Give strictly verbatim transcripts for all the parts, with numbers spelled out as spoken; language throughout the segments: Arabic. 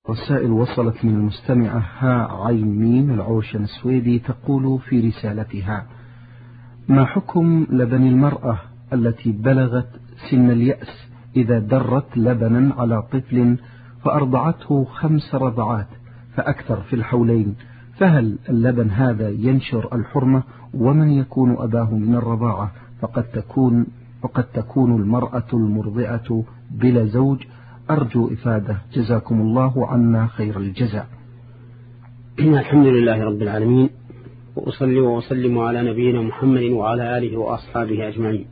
رسائل وصلت من المستمعة ها عين ميم العوشن السويدي، تقول في رسالتها: ما حكم لبن المرأة التي بلغت سن اليأس إذا درت لبنا على طفل فأرضعته خمس رضعات فأكثر في الحولين، فهل اللبن هذا ينشر الحرمة؟ ومن يكون أباه من الرضاعة؟ فقد تكون فقد تكون المرأة المرضعة بلا زوج. أرجو إفادة، جزاكم الله عنا خير الجزاء. الحمد لله رب العالمين، وأصلي وأسلم على نبينا محمد وعلى آله وأصحابه أجمعين.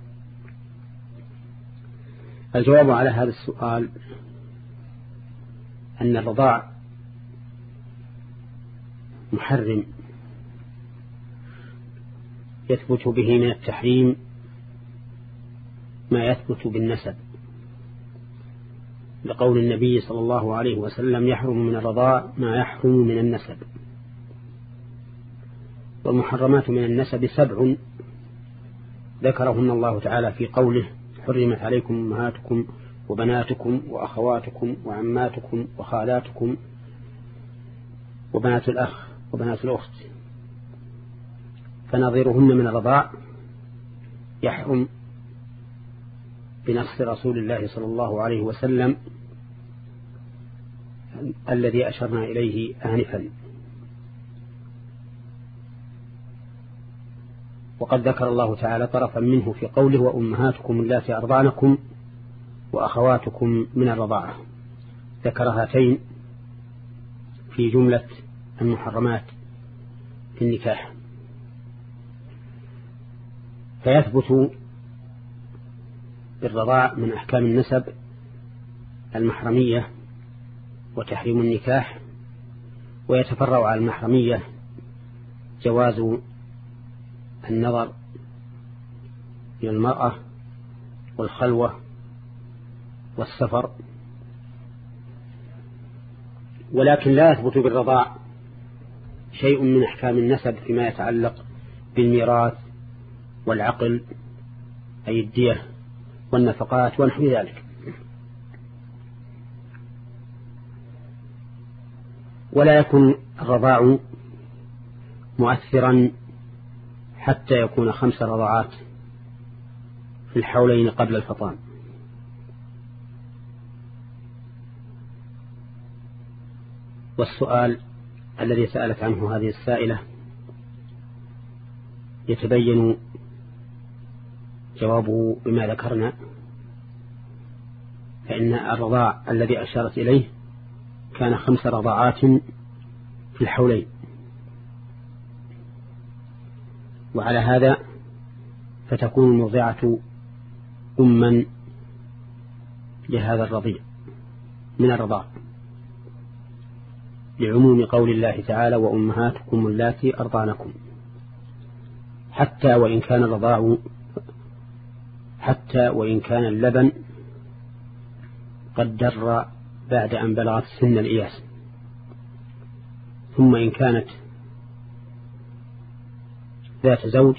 الجواب على هذا السؤال أن الرضاع محرم يثبت به من التحريم ما يثبت بالنسب، لقول النبي صلى الله عليه وسلم: يحرم من الرضاع ما يحرم من النسب. والمحرمات من النسب سبع ذكرهن الله تعالى في قوله: حرمت عليكم أمهاتكم وبناتكم وأخواتكم وعماتكم وخالاتكم وبنات الأخ وبنات الأخت. فنظيرهن من الرضاع يحرم بنص رسول الله صلى الله عليه وسلم الذي أشرنا إليه آنفا. وقد ذكر الله تعالى طرفا منه في قوله: وأمهاتكم اللاتي أرضعنكم وأخواتكم من الرضاعة. ذكر هاتين في جملة المحرمات في النكاح. فيثبت بالرضاع من أحكام النسب المحرمية وتحريم النكاح، ويتفرع على المحرمية جواز النظر إلى المرأة والخلوة والسفر. ولكن لا يثبت بالرضاع شيء من أحكام النسب فيما يتعلق بالميراث والعقل، أي الدية والنفقات ونحو ذلك. ولا يكون الرضاع مؤثرا حتى يكون خمس رضعات في الحولين قبل الفطام. والسؤال الذي سألت عنه هذه السائلة يتبين جوابه بما ذكرنا، فإن الرضاع الذي أشارت إليه كان خمس رضعات في الحولين. وعلى هذا فتكون المرضعة أما لهذا الرضيع من الرضاع، لعموم قول الله تعالى: وأمهاتكم اللاتي أرضعنكم، حتى وإن كان الرضاع حتى وإن كان اللبن قد در بعد أن بلغت سن الإياس. ثم إن كانت ذات زوج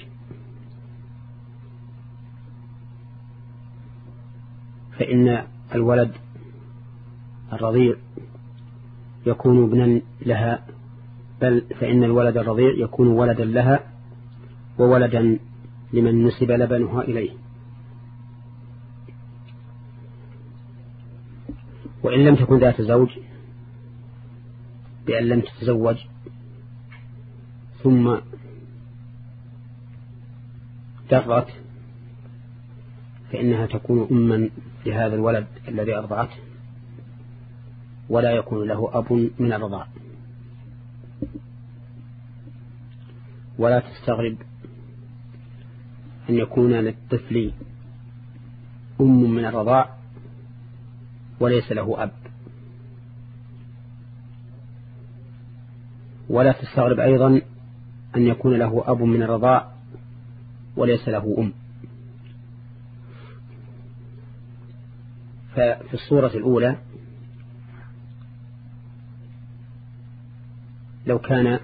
فإن الولد الرضيع يكون ابنا لها، بل فإن الولد الرضيع يكون ولدا لها وولدا لمن نسب لبنها إليه. وإن لم تكن ذات زوج بأن لم تتزوج ثم درت فإنها تكون أما لهذا الولد الذي أرضعته، ولا يكون له أب من الرضاع. ولا تستغرب أن يكون للطفل أم من الرضاع وليس له أب. ولا تستغرب أيضا أن يكون له أب من الرضاع وليس له أم. ففي الصورة الأولى لو كان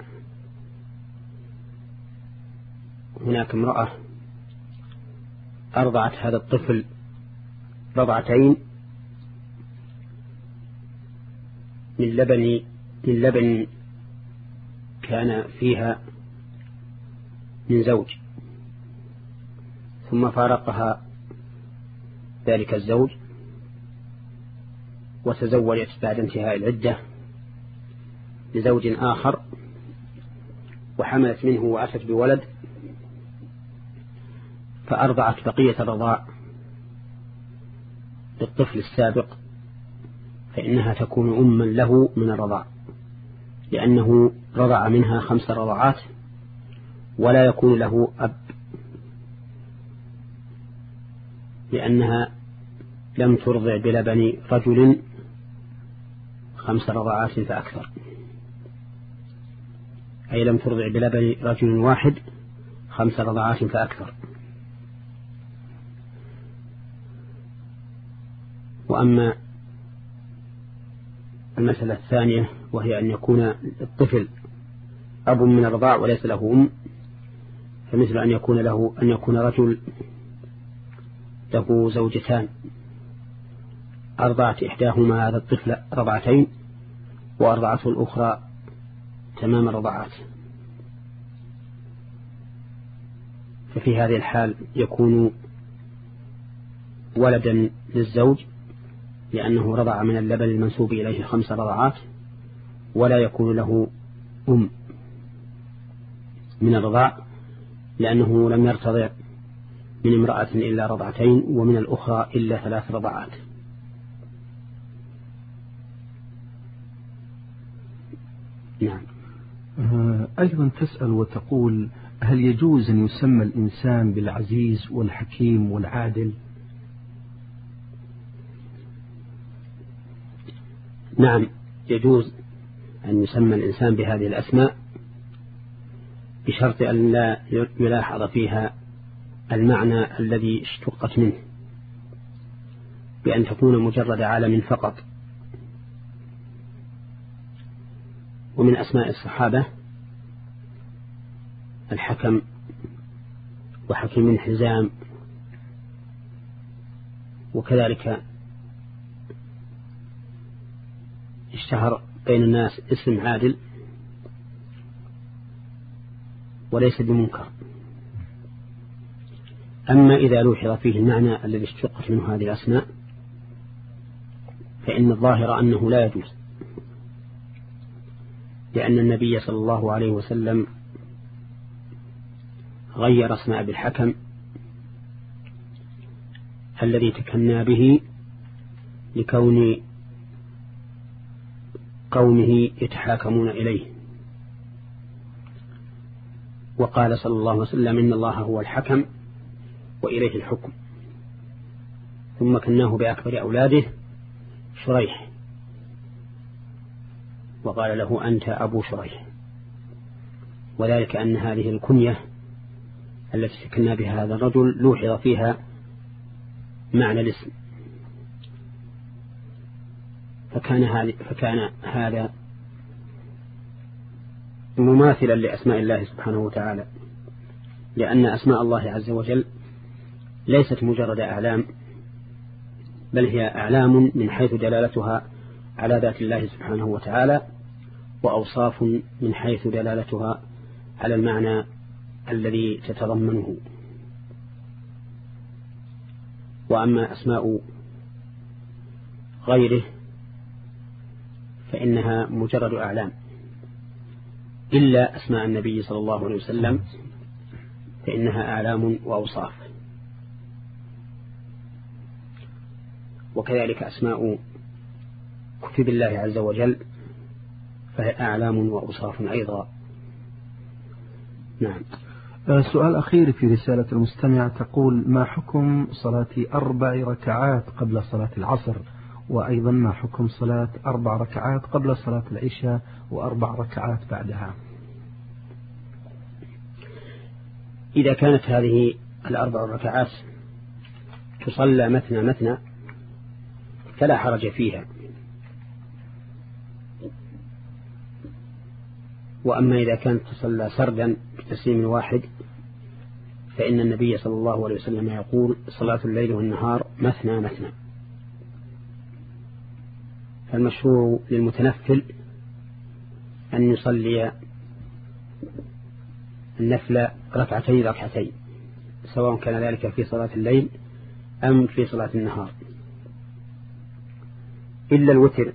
هناك امرأة أرضعت هذا الطفل رضعتين من لبن من لبن كان فيها من زوج ثم فارقها ذلك الزوج وتزوجت بعد انتهاء العدة لزوج آخر وحملت منه وأتت بولد فأرضعت بقية الرضاع للطفل السابق، فإنها تكون أما له من الرضاع، لأنه رضع منها خمس رضعات ولا يكون له أب، لأنها لم ترضع بلبن رجل خمس رضعات فأكثر، أي لم ترضع بلبن رجل واحد خمس رضعات فأكثر. وأما المسألة الثانية وهي أن يكون الطفل أب من الرضاع وليس له أم، فمثل أن يكون له أن يكون رجل له زوجتان أرضعت إحداهما هذا الطفل رضعتين وأرضعته الأخرى تمام الرضعات، ففي هذه الحال يكون ولدا للزوج لأنه رضع من اللبن المنسوب إليه خمس رضعات، ولا يكون له أم من الرضاع لأنه لم يرتضع من امرأة إلا رضعتين ومن الأخرى إلا ثلاث رضعات. نعم. أيضا تسأل وتقول: هل يجوز أن يسمى الإنسان بالعزيز والحكيم والعادل؟ نعم، يجوز أن يسمى الإنسان بهذه الأسماء بشرط أن لا يلاحظ فيها المعنى الذي اشتقت منه، بأن تكون مجرد عالم فقط. ومن أسماء الصحابة الحكم وحكيم الحزام، وكذلك اشتهر بين الناس اسم عادل وليس بمنكر. أما إذا لوحظ فيه المعنى الذي اشتقت منه هذه الأسماء فإن الظاهر أنه لا يجوز، لأن النبي صلى الله عليه وسلم غير اسم أبي الحكم الذي تكنى به لكون قومه يتحاكمون إليه، وقال صلى الله عليه وسلم: إن الله هو الحكم وإليه الحكم. ثم كناه بأكبر أولاده شريح وقال له: أنت أبو شريح، وذلك أن هذه الكنية التي تكنى بها هذا الرجل لوحظ فيها معنى الاسم، فكان هذا فكان هذا مماثلا لأسماء الله سبحانه وتعالى، لأن أسماء الله عز وجل ليست مجرد أعلام، بل هي أعلام من حيث دلالتها على ذات الله سبحانه وتعالى، وأوصاف من حيث دلالتها على المعنى الذي تتضمنه. وأما أسماء غيره فإنها مجرد أعلام، إلا أسماء النبي صلى الله عليه وسلم فإنها أعلام وأوصاف. وكذلك أسماء كتب الله عز وجل فهي أعلام وأوصاف أيضا. نعم. سؤال أخير في رسالة المستمع تقول: ما حكم صلاة أربع ركعات قبل صلاة العصر؟ وأيضا ما حكم صلاة أربع ركعات قبل صلاة العشاء وأربع ركعات بعدها؟ إذا كانت هذه الأربع ركعات تصلى مثنى مثنى فلا حرج فيها، وأما إذا كانت تصلى سردا بتسليم واحد فإن النبي صلى الله عليه وسلم يقول: صلاة الليل والنهار مثنى مثنى، فالمشروع للمتنفل أن يصلي النفل ركعتين ركعتين، سواء كان ذلك في صلاة الليل أم في صلاة النهار، إلا الوتر،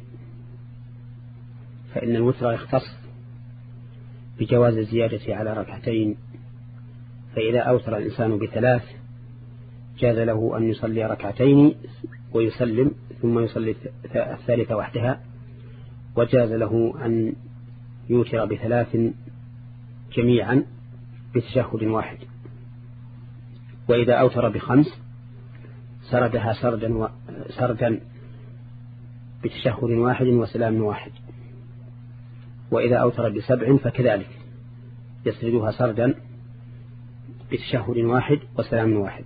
فإن الوتر يختص بجواز الزيادة على ركعتين، فإذا أوتر الإنسان بثلاث جاز له أن يصلي ركعتين ويسلم ثم يصلي الثالثة وحدها، وجاز له أن يوتر بثلاث جميعا بتشهد واحد. وإذا أوتر بخمس سردها سردا, و... سردا بتشهد واحد وسلام واحد. وإذا أوتر بسبع فكذلك يسردها سردا بتشهد واحد وسلام واحد.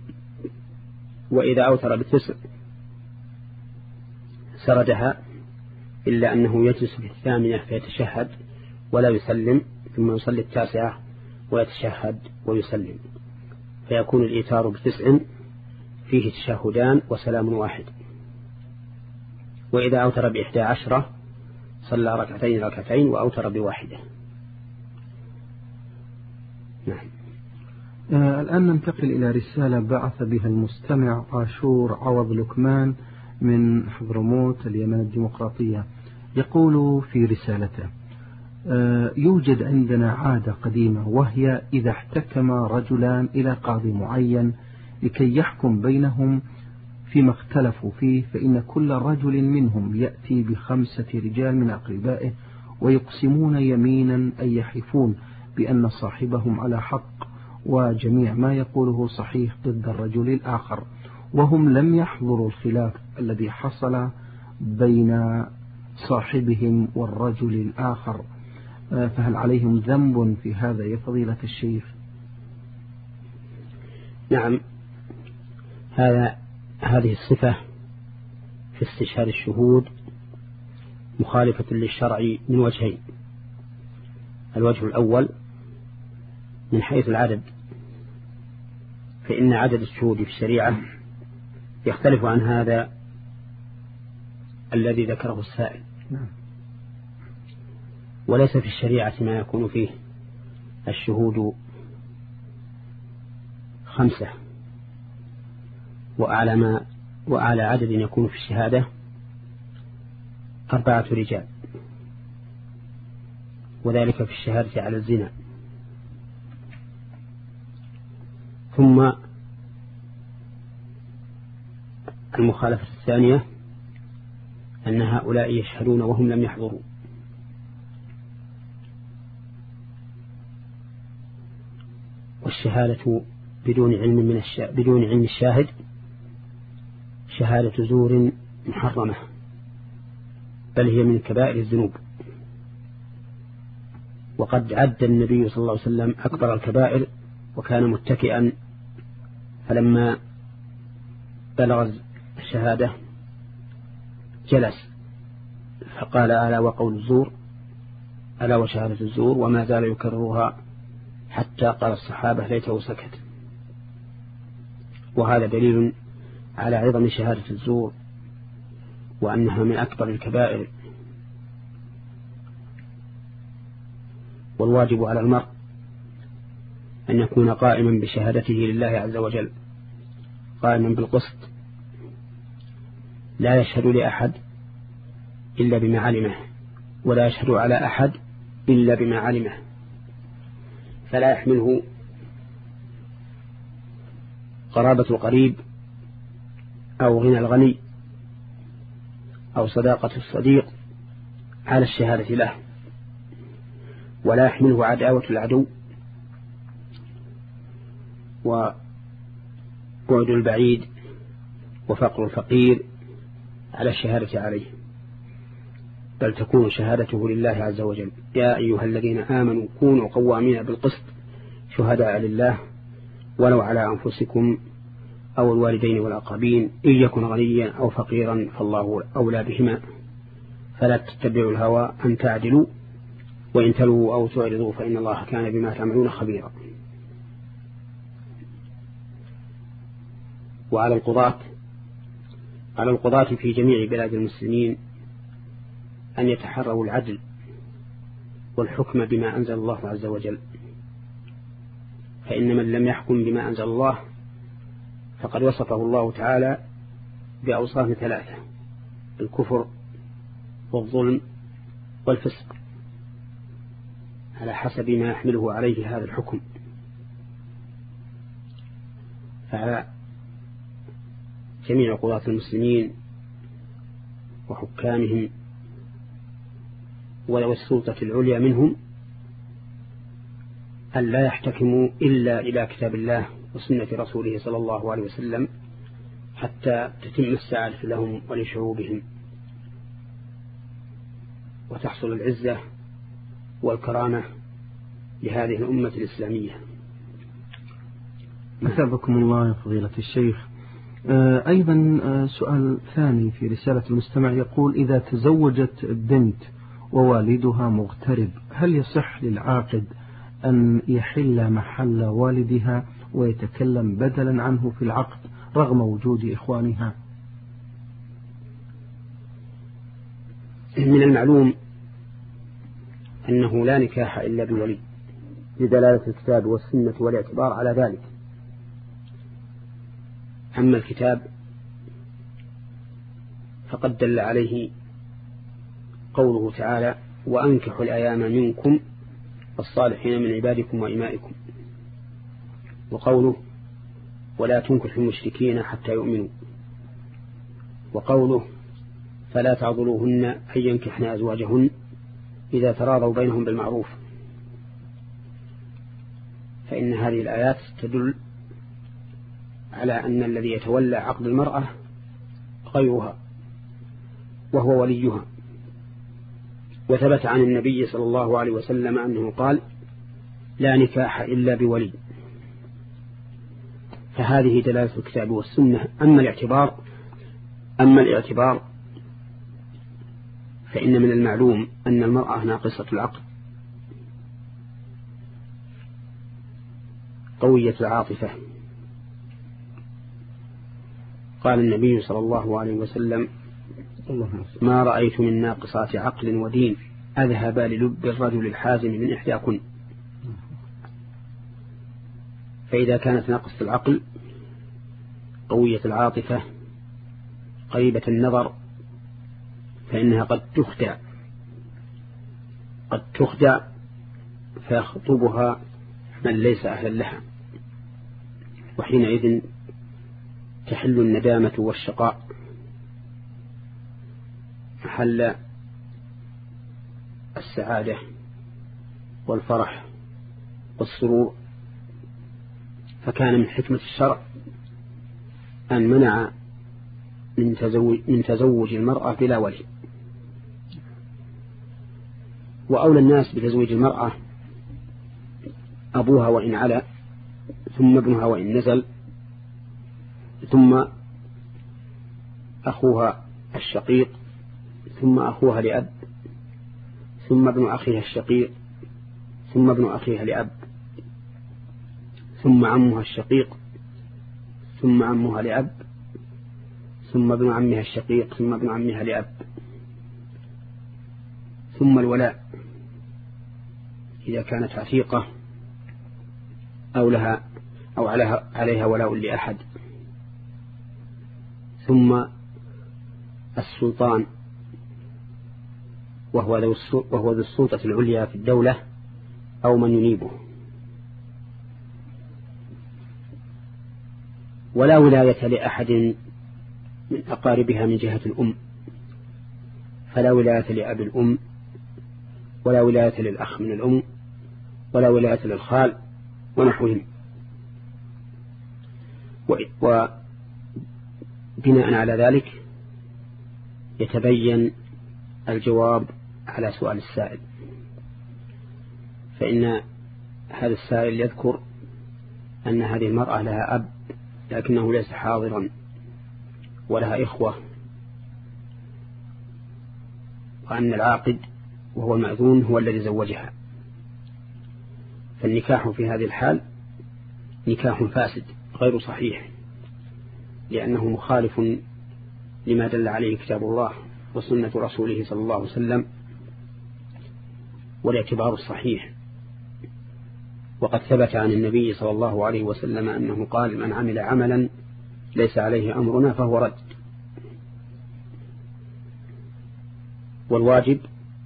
وإذا أوتر بتسع سردها، إلا أنه يجلس في الثامنة فيتشهد ولا يسلم، ثم يصلي التاسعة ويتشهد ويسلم، فيكون الإيتار بتسع فيه تشهدان وسلام واحد. وإذا أوتر بإحدى عشرة صلى ركعتين ركعتين وأوتر بواحدة. نعم. آه الآن ننتقل إلى رسالة بعث بها المستمع عاشور عوض لكمان من حضرموت اليمن الديمقراطية. يقول في رسالته: آه يوجد عندنا عادة قديمة، وهي إذا احتكم رجلان إلى قاضي معين لكي يحكم بينهم فيما اختلفوا فيه، فإن كل رجل منهم يأتي بخمسة رجال من أقربائه ويقسمون يمينا أي يحلفون بأن صاحبهم على حق، وجميع ما يقوله صحيح ضد الرجل الآخر، وهم لم يحضروا الخلاف الذي حصل بين صاحبهم والرجل الآخر، فهل عليهم ذنب في هذا يا فضيلة الشيخ؟ نعم، هذا هذه الصفة في استشهاد الشهود مخالفة للشرع من وجهين. الوجه الأول من حيث العدد، فإن عدد الشهود في الشريعة يختلف عن هذا الذي ذكره السائل، وليس في الشريعة ما يكون فيه الشهود خمسة، وأعلى, ما وأعلى عدد يكون في الشهادة أربعة رجال، وذلك في الشهادة على الزنا. ثم المخالفة الثانية أن هؤلاء يشهدون وهم لم يحضروا، والشهادة بدون علم من الشا... بدون علم الشاهد شهادة زور محرمة، بل هي من كبائر الذنوب. وقد عد النبي صلى الله عليه وسلم أكبر الكبائر وكان متكئا، فلما بلغ الشهادة جلس فقال: ألا وقول الزور، ألا وشهادة الزور، وما زال يكررها حتى قال الصحابة ليته سكت. وهذا دليل على عظم شهادة الزور وأنها من أكبر الكبائر. والواجب على المرء أن يكون قائما بشهادته لله عز وجل، قائما بالقسط، لا يشهد لأحد إلا بما علمه، ولا يشهد على أحد إلا بما علمه، فلا يحمله قرابة القريب أو غنى الغني أو صداقة الصديق على الشهادة له، ولا يحمله عداوة العدو وبعد البعيد وفقر الفقير على الشهادة عليه، بل تكون شهادته لله عز وجل. يا أيها الذين آمنوا كونوا قوامين بالقسط شهداء لله ولو على أنفسكم أو الوالدين والأقربين إن يكن غنيا أو فقيرا فالله أولى بهما، فلا تتبعوا الهوى أن تعدلوا وإن تلووا أو تعرضوا فإن الله كان بما تعملون خبيرا. وعلى القضاة على القضاة في جميع بلاد المسلمين أن يتحروا العدل والحكم بما أنزل الله عز وجل، فإن من لم يحكم بما أنزل الله فقد وصفه الله تعالى بأوصاف ثلاثة: الكفر والظلم والفسق، على حسب ما يحمله عليه هذا الحكم. فعلى جميع قضاة المسلمين وحكامهم والسلطة العليا منهم أن لا يحتكموا إلا إلى كتاب الله وسنة رسوله صلى الله عليه وسلم حتى تتم السعادة لهم ولشعوبهم، وتحصل العزة والكرامة لهذه الأمة الإسلامية. أثابكم الله يا فضيلة الشيخ. أيضا سؤال ثاني في رسالة المستمع يقول: إذا تزوجت بنت ووالدها مغترب، هل يصح للعاقد أن يحل محل والدها ويتكلم بدلا عنه في العقد رغم وجود إخوانها؟ من المعلوم أنه لا نكاح إلا بولي لدلالة الكتاب والسنة والاعتبار على ذلك. أما الكتاب فقد دل عليه قوله تعالى: وأنكحوا الأيام منكم والصالحين من عبادكم وإمائكم، وقوله: ولا تنكحوا المشركين حتى يؤمنوا، وقوله: فلا تعضلوهن أن ينكحن أزواجهن إذا تراضوا بينهم بالمعروف. فإن هذه الآيات تدل على أن الذي يتولى عقد المرأة غيرها وهو وليها. وثبت عن النبي صلى الله عليه وسلم أنه قال: لا نكاح إلا بولي. فهذه دلالة الكتاب والسنة. أما الاعتبار أما الاعتبار فإن من المعلوم أن المرأة ناقصة العقل قوية العاطفة. قال النبي صلى الله عليه وسلم: ما رأيت من ناقصات عقل ودين أذهب للب الرجل الحازم من إحداكن. فإذا كانت ناقصة العقل قوية العاطفة قريبة النظر فإنها قد تخدع قد تخدع فيخطبها من ليس أهلا لها، وحينئذ تحل الندامة والشقاء محل السعادة والفرح والسرور. فكان من حكمة الشرع أن منع من تزوج, من تزوج المرأة بلا ولي. وأولى الناس بتزويج المرأة أبوها وإن علا، ثم ابنها وإن نزل، ثم أخوها الشقيق، ثم أخوها لأب، ثم ابن أخيها الشقيق، ثم ابن أخيها لأب، ثم عمها الشقيق، ثم عمها لأب، ثم ابن عمها الشقيق، ثم ابن عمها لأب، ثم الولاء إذا كانت عتيقة أو لها أو عليها, عليها ولاء لأحد، ثم السلطان وهو ذو السلطة العليا في الدولة أو من ينيبه. ولا ولاية لأحد من أقاربها من جهة الأم، فلا ولاية لأب الأم، ولا ولاية للأخ من الأم، ولا ولاية للخال ونحوهم. وبناء على ذلك يتبين الجواب على سؤال السائل، فإن هذا السائل يذكر أن هذه المرأة لها أب لكنه ليس حاضرا، ولها إخوة، وأن العاقد وهو المأذون هو الذي زوجها. فالنكاح في هذه الحال نكاح فاسد غير صحيح، لأنه مخالف لما دل عليه كتاب الله وسنة رسوله صلى الله عليه وسلم والاعتبار الصحيح. وقد ثبت عن النبي صلى الله عليه وسلم أنه قال: من عمل عملا ليس عليه أمرنا فهو رد. والواجب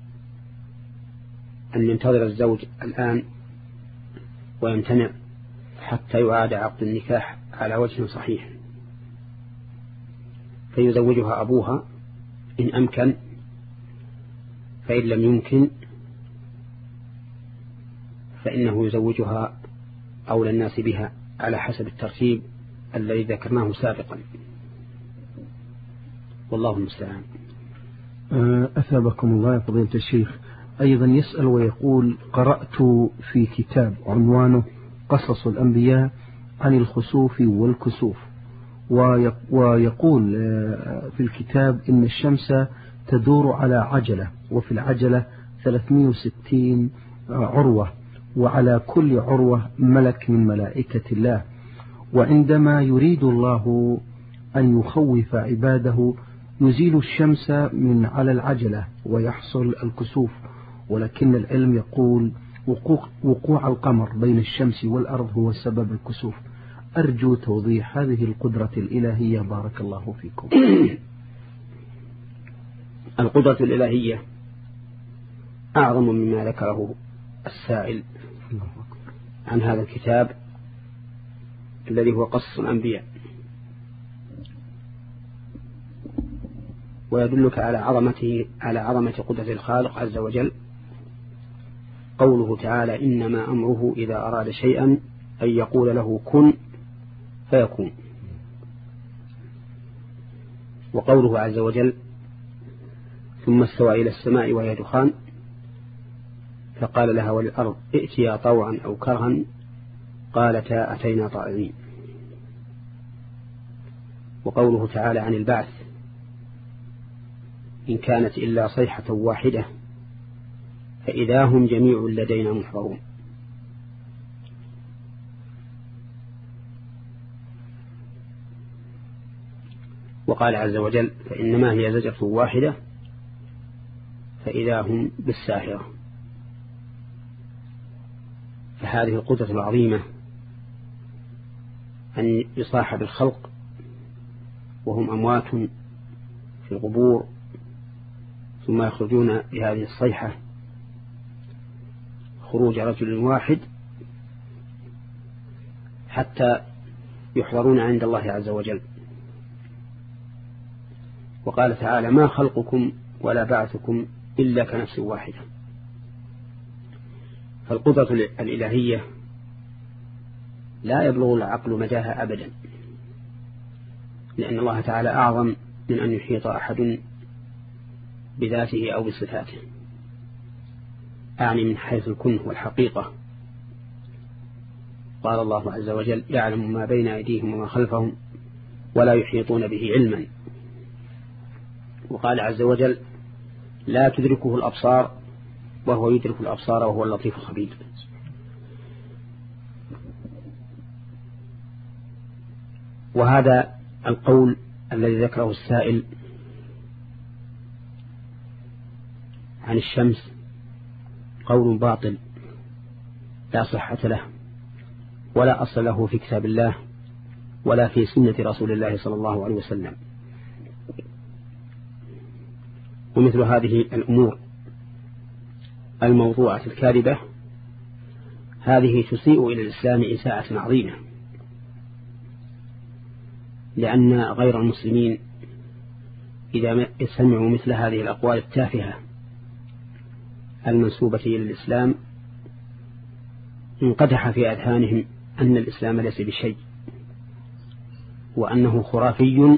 أن ينتظر الزوج الآن ويمتنع حتى يعاد عقد النكاح على وجه صحيح، فيزوجها أبوها إن أمكن، فإن لم يمكن فإنه يزوجها أولى الناس بها على حسب الترتيب الذي ذكرناه سابقا، والله المستعان. أثابكم الله يا فضيلة الشيخ. أيضا يسأل ويقول: قرأت في كتاب عنوانه قصص الأنبياء عن الخسوف والكسوف، ويقول في الكتاب إن الشمس تدور على عجلة، وفي العجلة ثلاثمائة وستين عروة، وعلى كل عروة ملك من ملائكة الله، وعندما يريد الله أن يخوف عباده يزيل الشمس من على العجلة ويحصل الكسوف، ولكن العلم يقول وقوع, وقوع القمر بين الشمس والأرض هو سبب الكسوف. أرجو توضيح هذه القدرة الإلهية بارك الله فيكم. القدرة الإلهية أعظم مما ذكره السائل عن هذا الكتاب الذي هو قصص الأنبياء، ويدلك على عظمته على عظمة قدرة الخالق عز وجل قوله تعالى: إنما أمره إذا أراد شيئا أن يقول له كن فيكون. وقوله عز وجل: ثم استوى إلى السماء وهي دخان فقال لها وللأرض ائتيا طوعا أو كرها قالتا أتينا طائعين. وقوله تعالى عن البعث: إن كانت إلا صيحة واحدة فإذا هم جميع لدينا محضرون. وقال عز وجل: فإنما هي زجرة واحدة فإذا هم بالساهرة. فهذه القدرة العظيمة أن يصاحب الخلق وهم أموات في القبور ثم يخرجون بهذه الصيحة خروج رجل واحد حتى يحضرون عند الله عز وجل. وقال تعالى: ما خلقكم ولا بعثكم إلا كنفس واحدة. فالقدرة الإلهية لا يبلغ العقل مداها أبدا، لأن الله تعالى أعظم من أن يحيط أحد بذاته أو بصفاته، أعني من حيث الكنه والحقيقة. قال الله عز وجل: يعلم ما بين أيديهم وما خلفهم ولا يحيطون به علما. وقال عز وجل: لا تدركه الأبصار وهو يدرك الأبصار وهو اللطيف الخبير. وهذا القول الذي ذكره السائل عن الشمس قول باطل لا صحة له ولا أصل له في كتاب الله ولا في سنة رسول الله صلى الله عليه وسلم. ومثل هذه الأمور الموضوعة الكاذبة هذه تسيء إلى الإسلام إساءة عظيمة، لأن غير المسلمين إذا سمعوا مثل هذه الأقوال التافهة المنسوبة إلى الإسلام انقدح في أذهانهم أن الإسلام ليس بشيء وأنه خرافي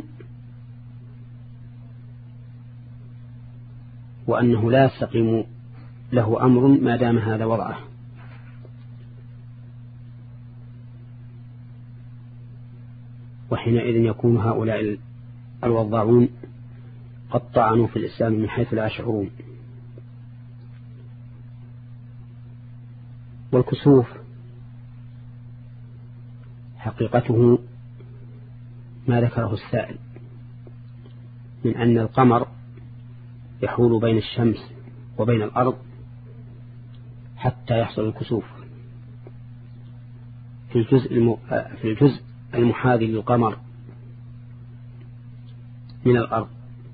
وأنه لا يستقيم له أمر ما دام هذا وضعه. وحينئذ يكون هؤلاء الوضاعون قد طعنوا في الإسلام من حيث لا يشعرون. والكسوف حقيقته ما ذكره السائل من أن القمر يحول بين الشمس وبين الأرض حتى يحصل الكسوف في الجزء الم... في الجزء المحاذي للقمر من الأرض،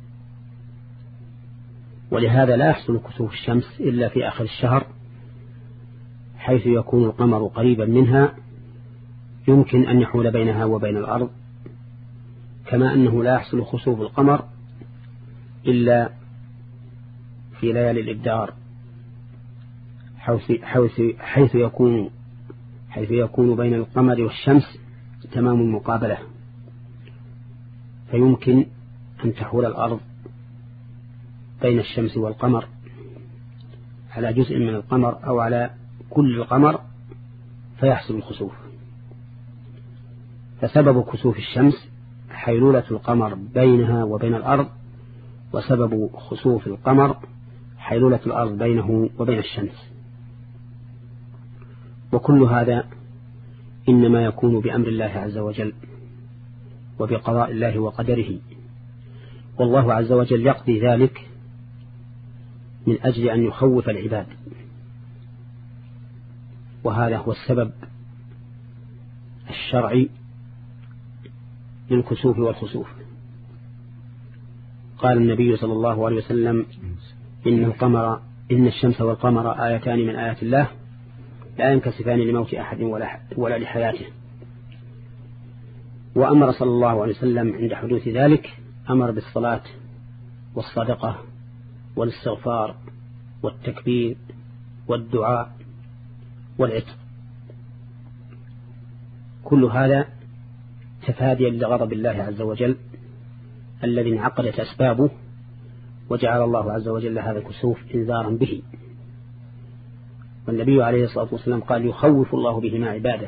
ولهذا لا يحصل كسوف الشمس إلا في آخر الشهر، حيث يكون القمر قريبا منها يمكن أن يحول بينها وبين الأرض، كما أنه لا يحصل خسوف القمر إلا في ليالي الإبدار، حيث حيث يكون حيث يكون بين القمر والشمس تمام المقابلة، فيمكن أن تحول الأرض بين الشمس والقمر على جزء من القمر أو على كل القمر فيحصل الخسوف. فسبب كسوف الشمس حيلولة القمر بينها وبين الأرض، وسبب خسوف القمر حيلولة الأرض بينه وبين الشمس. وكل هذا إنما يكون بأمر الله عز وجل وبقضاء الله وقدره، والله عز وجل يقضي ذلك من أجل أن يخوف العباد، وهذا هو السبب الشرعي للكسوف والخسوف. قال النبي صلى الله عليه وسلم: إن القمر إن الشمس والقمر آيتان من آيات الله لا ينكسفان لموت أحد ولا, ولا لحياته. وأمر صلى الله عليه وسلم عند حدوث ذلك أمر بالصلاة والصدقة والاستغفار والتكبير والدعاء والعتق، كل هذا تفاديا لغضب الله عز وجل الذي انعقدت أسبابه، وجعل الله عز وجل هذا الكسوف إنذارا به. والنبي عليه الصلاة والسلام قال: يخوف الله بهما عباده.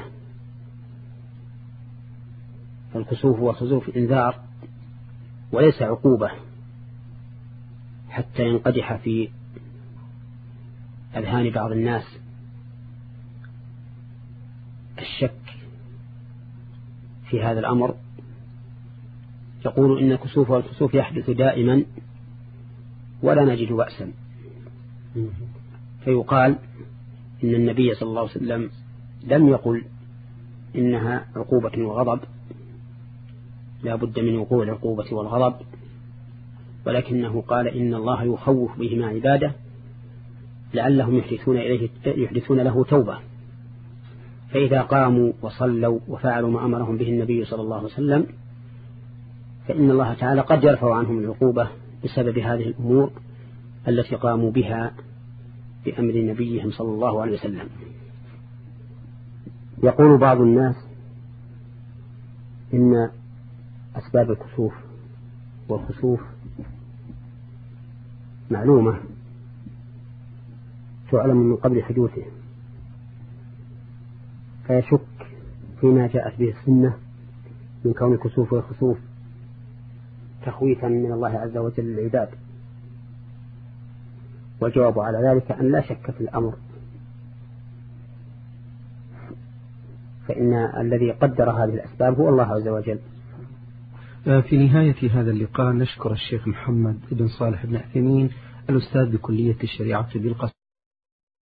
فالكسوف والخسوف إنذار وليس عقوبة حتى ينقدح في أذهان بعض الناس الشك في هذا الأمر، يقول إن الكسوف والخسوف يحدث دائما ولا نجد بأسا، فيقال إن النبي صلى الله عليه وسلم لم يقل إنها عقوبة وغضب، لا بد من وقوع العقوبة والغضب، ولكنه قال إن الله يخوف بهما عباده لعلهم يحدثون إليه يحدثون له توبة، فإذا قاموا وصلوا وفعلوا ما أمرهم به النبي صلى الله عليه وسلم فإن الله تعالى قد يرفع عنهم العقوبة بسبب هذه الأمور التي قاموا بها بأمر نبيهم صلى الله عليه وسلم. يقول بعض الناس إن أسباب الكسوف والخسوف معلومة تعلم من قبل حدوثه، فيشك فيما جاءت به السنة من كون الكسوف والخسوف تخويفا من الله عز وجل للعباد. والجواب على ذلك أن لا شك في الأمر، فإن الذي قدر هذه الأسباب هو الله عز وجل. في نهاية هذا اللقاء نشكر الشيخ محمد بن صالح بن عثيمين الأستاذ بكلية الشريعة بالقصر